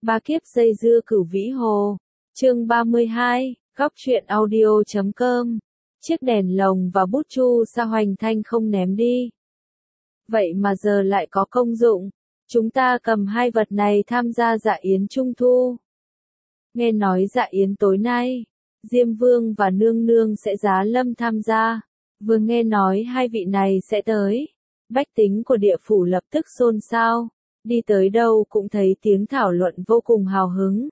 Ba kiếp dây dưa Cửu Vĩ Hồ. Chương 32, góc truyện audio.com. Chiếc đèn lồng và bút chu sa Hoành Thanh không ném đi. Vậy mà giờ lại có công dụng. Chúng ta cầm hai vật này tham gia dạ yến trung thu. Nghe nói dạ yến tối nay, Diêm Vương và Nương Nương sẽ giá lâm tham gia. Vừa nghe nói hai vị này sẽ tới, bách tính của địa phủ lập tức xôn xao. Đi tới đâu cũng thấy tiếng thảo luận vô cùng hào hứng.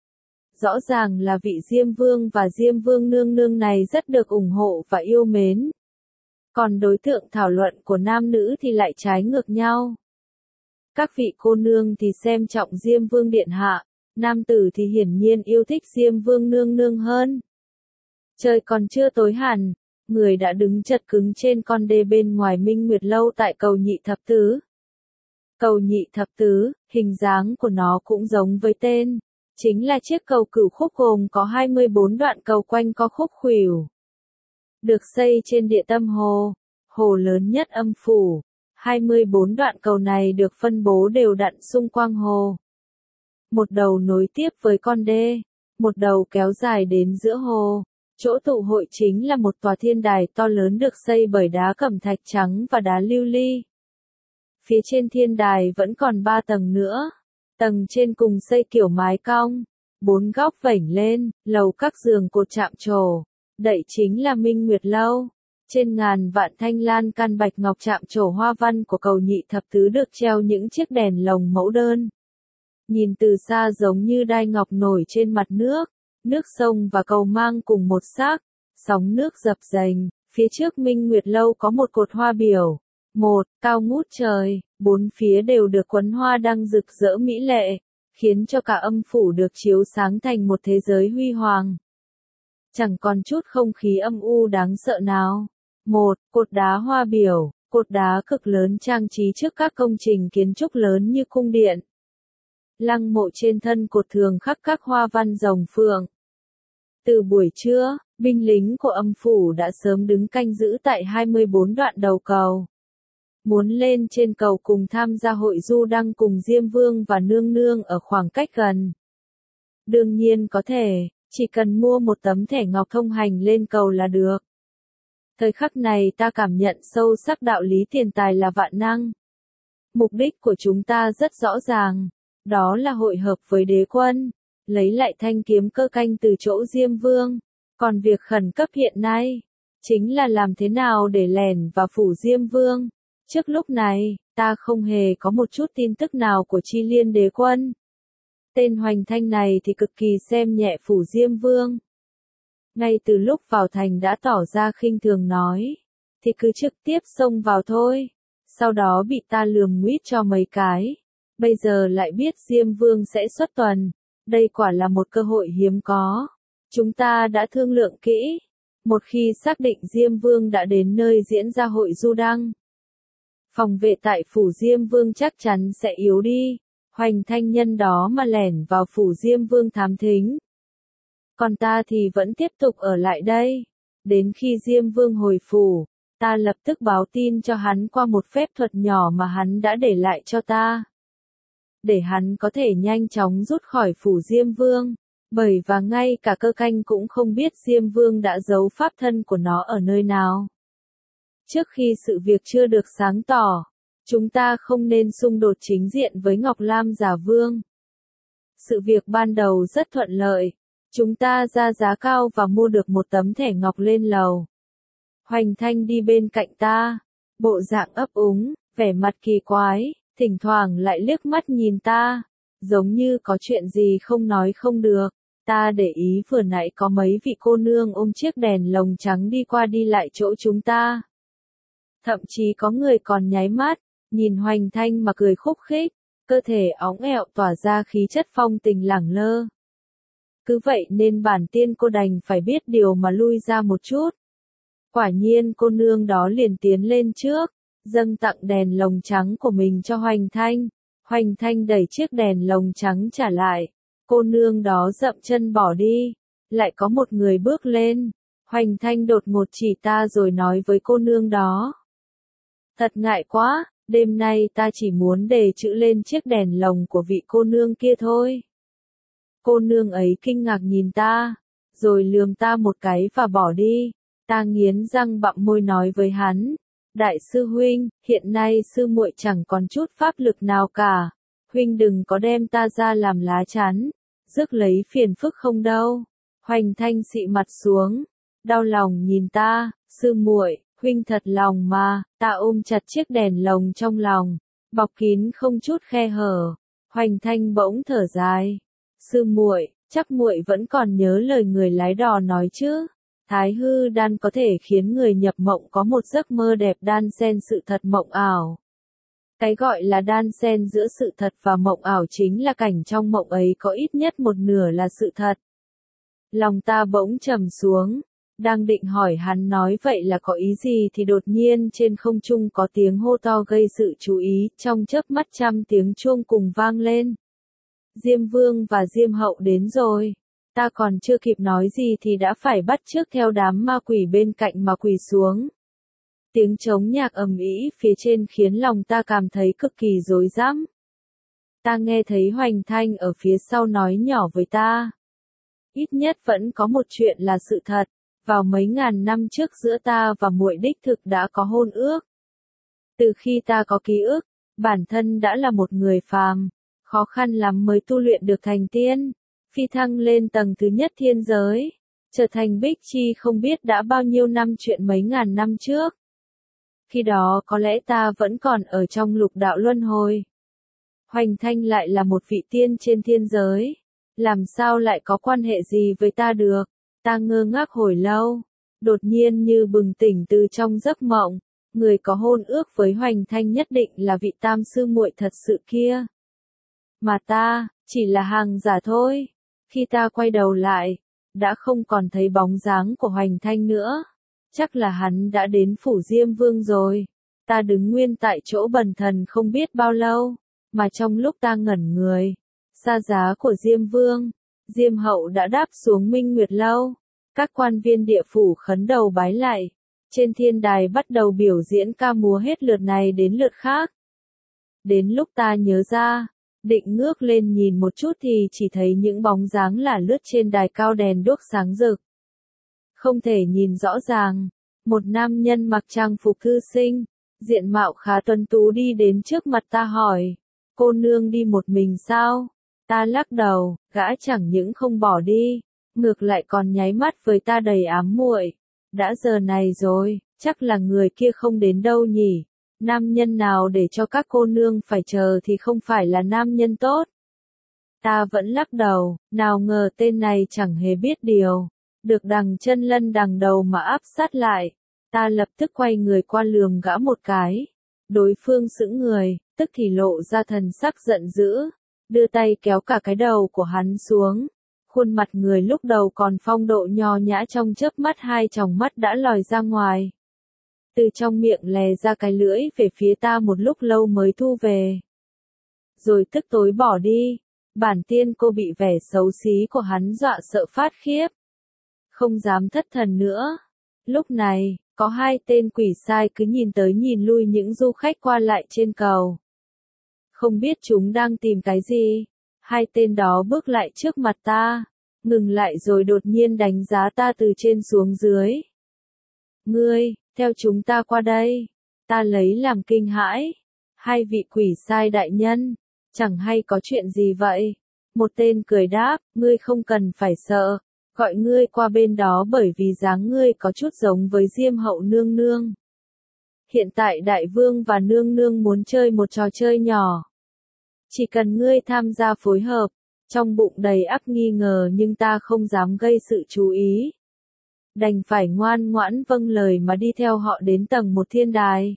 Rõ ràng là vị Diêm Vương và Diêm Vương Nương Nương này rất được ủng hộ và yêu mến. Còn đối tượng thảo luận của nam nữ thì lại trái ngược nhau. Các vị cô nương thì xem trọng Diêm Vương Điện Hạ, nam tử thì hiển nhiên yêu thích Diêm Vương Nương Nương hơn. Trời còn chưa tối hẳn, người đã đứng chật cứng trên con đê bên ngoài Minh Nguyệt Lâu tại cầu Nhị Thập Tứ. Cầu Nhị Thập Tứ, hình dáng của nó cũng giống với tên, chính là chiếc cầu cửu khúc gồm có 24 đoạn cầu quanh co khúc khuỷu. Được xây trên địa tâm hồ, hồ lớn nhất âm phủ. 24 đoạn cầu này được phân bố đều đặn xung quanh hồ. Một đầu nối tiếp với con đê, một đầu kéo dài đến giữa hồ. Chỗ tụ hội chính là một tòa thiên đài to lớn được xây bởi đá cẩm thạch trắng và đá lưu ly. Phía trên thiên đài vẫn còn 3 tầng nữa. Tầng trên cùng xây kiểu mái cong, 4 góc vảnh lên, lầu các giường cột chạm trổ. Đậy chính là Minh Nguyệt Lâu. Trên ngàn vạn thanh lan can bạch ngọc chạm trổ hoa văn của cầu Nhị Thập Tứ được treo những chiếc đèn lồng mẫu đơn. Nhìn từ xa giống như đai ngọc nổi trên mặt nước. Nước sông và cầu mang cùng một sắc, sóng nước dập dềnh. Phía trước Minh Nguyệt Lâu có một cột hoa biểu. Một, cao ngút trời, bốn phía đều được quấn hoa đăng rực rỡ mỹ lệ, khiến cho cả âm phủ được chiếu sáng thành một thế giới huy hoàng. Chẳng còn chút không khí âm u đáng sợ nào. Một, cột đá hoa biểu, cột đá cực lớn trang trí trước các công trình kiến trúc lớn như cung điện. Lăng mộ trên thân cột thường khắc các hoa văn rồng phượng. Từ buổi trưa, binh lính của âm phủ đã sớm đứng canh giữ tại 24 đoạn đầu cầu. Muốn lên trên cầu cùng tham gia hội du đăng cùng Diêm Vương và Nương Nương ở khoảng cách gần. Đương nhiên có thể, chỉ cần mua một tấm thẻ ngọc thông hành lên cầu là được. Thời khắc này ta cảm nhận sâu sắc đạo lý tiền tài là vạn năng. Mục đích của chúng ta rất rõ ràng, đó là hội hợp với đế quân, lấy lại thanh kiếm cơ canh từ chỗ Diêm Vương. Còn việc khẩn cấp hiện nay, chính là làm thế nào để lẻn vào phủ Diêm Vương. Trước lúc này, ta không hề có một chút tin tức nào của Chi Liên đế quân. Tên Hoành Thanh này thì cực kỳ xem nhẹ phủ Diêm Vương. Ngay từ lúc vào thành đã tỏ ra khinh thường nói, thì cứ trực tiếp xông vào thôi. Sau đó bị ta lườm nguýt cho mấy cái. Bây giờ lại biết Diêm Vương sẽ xuất tuần. Đây quả là một cơ hội hiếm có. Chúng ta đã thương lượng kỹ. Một khi xác định Diêm Vương đã đến nơi diễn ra hội du đăng, phòng vệ tại phủ Diêm Vương chắc chắn sẽ yếu đi. Hoành Thanh nhân đó mà lẻn vào phủ Diêm Vương thám thính. Còn ta thì vẫn tiếp tục ở lại đây. Đến khi Diêm Vương hồi phủ, ta lập tức báo tin cho hắn qua một phép thuật nhỏ mà hắn đã để lại cho ta. Để hắn có thể nhanh chóng rút khỏi phủ Diêm Vương. Bởi và ngay cả cơ canh cũng không biết Diêm Vương đã giấu pháp thân của nó ở nơi nào. Trước khi sự việc chưa được sáng tỏ, chúng ta không nên xung đột chính diện với Ngọc Lam Giả Vương. Sự việc ban đầu rất thuận lợi. Chúng ta ra giá cao và mua được một tấm thẻ ngọc lên lầu. Hoành Thanh đi bên cạnh ta, bộ dạng ấp úng, vẻ mặt kỳ quái, thỉnh thoảng lại liếc mắt nhìn ta, giống như có chuyện gì không nói không được. Ta để ý vừa nãy có mấy vị cô nương ôm chiếc đèn lồng trắng đi qua đi lại chỗ chúng ta. Thậm chí có người còn nháy mắt, nhìn Hoành Thanh mà cười khúc khích, cơ thể óng ẹo tỏa ra khí chất phong tình lẳng lơ. Cứ vậy nên bản tiên cô đành phải biết điều mà lui ra một chút. Quả nhiên cô nương đó liền tiến lên trước, dâng tặng đèn lồng trắng của mình cho Hoành Thanh. Hoành Thanh đẩy chiếc đèn lồng trắng trả lại. Cô nương đó dậm chân bỏ đi. Lại có một người bước lên. Hoành Thanh đột ngột chỉ ta rồi nói với cô nương đó. Thật ngại quá, đêm nay ta chỉ muốn đề chữ lên chiếc đèn lồng của vị cô nương kia thôi. Cô nương ấy kinh ngạc nhìn ta, rồi lườm ta một cái và bỏ đi. Ta nghiến răng bặm môi nói với hắn, đại sư huynh, hiện nay sư muội chẳng còn chút pháp lực nào cả, huynh đừng có đem ta ra làm lá chắn, rước lấy phiền phức không đâu. Hoành Thanh xị mặt xuống, đau lòng nhìn ta, sư muội, huynh thật lòng mà. Ta ôm chặt chiếc đèn lồng trong lòng, bọc kín không chút khe hở. Hoành Thanh bỗng thở dài, sư muội, chắc muội vẫn còn nhớ lời người lái đò nói chứ. Thái hư đan có thể khiến người nhập mộng có một giấc mơ đẹp đan xen sự thật mộng ảo. Cái gọi là đan xen giữa sự thật và mộng ảo chính là cảnh trong mộng ấy có ít nhất một nửa là sự thật. Lòng ta bỗng trầm xuống, đang định hỏi hắn nói vậy là có ý gì thì đột nhiên trên không trung có tiếng hô to gây sự chú ý, trong chớp mắt trăm tiếng chuông cùng vang lên. Diêm Vương và Diêm Hậu đến rồi. Ta còn chưa kịp nói gì thì đã phải bắt chước theo đám ma quỷ bên cạnh mà quỳ xuống. Tiếng trống nhạc ầm ĩ phía trên khiến lòng ta cảm thấy cực kỳ rối rắm. Ta nghe thấy Hoành Thanh ở phía sau nói nhỏ với ta. Ít nhất vẫn có một chuyện là sự thật, vào mấy ngàn năm trước giữa ta và muội đích thực đã có hôn ước. Từ khi ta có ký ức, bản thân đã là một người phàm, khó khăn lắm mới tu luyện được thành tiên, phi thăng lên tầng thứ nhất thiên giới, trở thành Bích Chi không biết đã bao nhiêu năm chuyện mấy ngàn năm trước. Khi đó có lẽ ta vẫn còn ở trong lục đạo luân hồi. Hoành Thanh lại là một vị tiên trên thiên giới, làm sao lại có quan hệ gì với ta được? Ta ngơ ngác hồi lâu, đột nhiên như bừng tỉnh từ trong giấc mộng, người có hôn ước với Hoành Thanh nhất định là vị tam sư muội thật sự kia. Mà ta, chỉ là hàng giả thôi. Khi ta quay đầu lại, đã không còn thấy bóng dáng của Hoành Thanh nữa. Chắc là hắn đã đến phủ Diêm Vương rồi. Ta đứng nguyên tại chỗ bần thần không biết bao lâu, mà trong lúc ta ngẩn người, xa giá của Diêm Vương, Diêm Hậu đã đáp xuống Minh Nguyệt Lâu. Các quan viên địa phủ khấn đầu bái lạy. Trên thiên đài bắt đầu biểu diễn ca múa hết lượt này đến lượt khác. Đến lúc ta nhớ ra, định ngước lên nhìn một chút thì chỉ thấy những bóng dáng là lướt trên đài cao đèn đuốc sáng rực. Không thể nhìn rõ ràng, một nam nhân mặc trang phục thư sinh, diện mạo khá tuấn tú đi đến trước mặt ta hỏi, cô nương đi một mình sao? Ta lắc đầu, gã chẳng những không bỏ đi, ngược lại còn nháy mắt với ta đầy ám muội. Đã giờ này rồi, chắc là người kia không đến đâu nhỉ? Nam nhân nào để cho các cô nương phải chờ thì không phải là nam nhân tốt. Ta vẫn lắc đầu, nào ngờ tên này chẳng hề biết điều. Được đằng chân lân đằng đầu mà áp sát lại. Ta lập tức quay người qua lườm gã một cái. Đối phương sững người, tức thì lộ ra thần sắc giận dữ. Đưa tay kéo cả cái đầu của hắn xuống. Khuôn mặt người lúc đầu còn phong độ nho nhã trong chớp mắt hai tròng mắt đã lòi ra ngoài. Từ trong miệng lè ra cái lưỡi về phía ta một lúc lâu mới thu về. Rồi tức tối bỏ đi. Bản tiên cô bị vẻ xấu xí của hắn dọa sợ phát khiếp. Không dám thất thần nữa. Lúc này, có hai tên quỷ sai cứ nhìn tới nhìn lui những du khách qua lại trên cầu. Không biết chúng đang tìm cái gì. Hai tên đó bước lại trước mặt ta, ngừng lại rồi đột nhiên đánh giá ta từ trên xuống dưới. Ngươi, theo chúng ta qua đây. Ta lấy làm kinh hãi. Hai vị quỷ sai đại nhân, chẳng hay có chuyện gì vậy? Một tên cười đáp, ngươi không cần phải sợ, gọi ngươi qua bên đó bởi vì dáng ngươi có chút giống với Diêm Hậu nương nương. Hiện tại đại vương và nương nương muốn chơi một trò chơi nhỏ. Chỉ cần ngươi tham gia phối hợp, trong bụng đầy ắp nghi ngờ nhưng ta không dám gây sự chú ý. Đành phải ngoan ngoãn vâng lời mà đi theo họ đến tầng một thiên đài.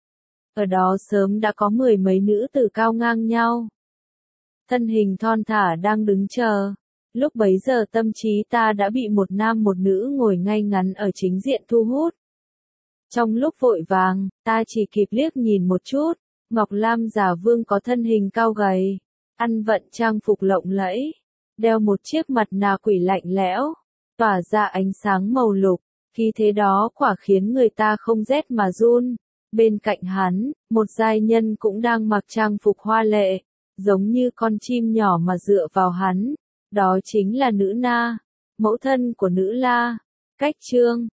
Ở đó sớm đã có mười mấy nữ tử cao ngang nhau. Thân hình thon thả đang đứng chờ. Lúc bấy giờ tâm trí ta đã bị một nam một nữ ngồi ngay ngắn ở chính diện thu hút. Trong lúc vội vàng, ta chỉ kịp liếc nhìn một chút. Ngọc Lam giả vương có thân hình cao gầy, ăn vận trang phục lộng lẫy, đeo một chiếc mặt nạ quỷ lạnh lẽo, tỏa ra ánh sáng màu lục, khí thế đó quả khiến người ta không rét mà run. Bên cạnh hắn, một giai nhân cũng đang mặc trang phục hoa lệ, giống như con chim nhỏ mà dựa vào hắn, Đó chính là nữ Na, mẫu thân của nữ La. Cách chương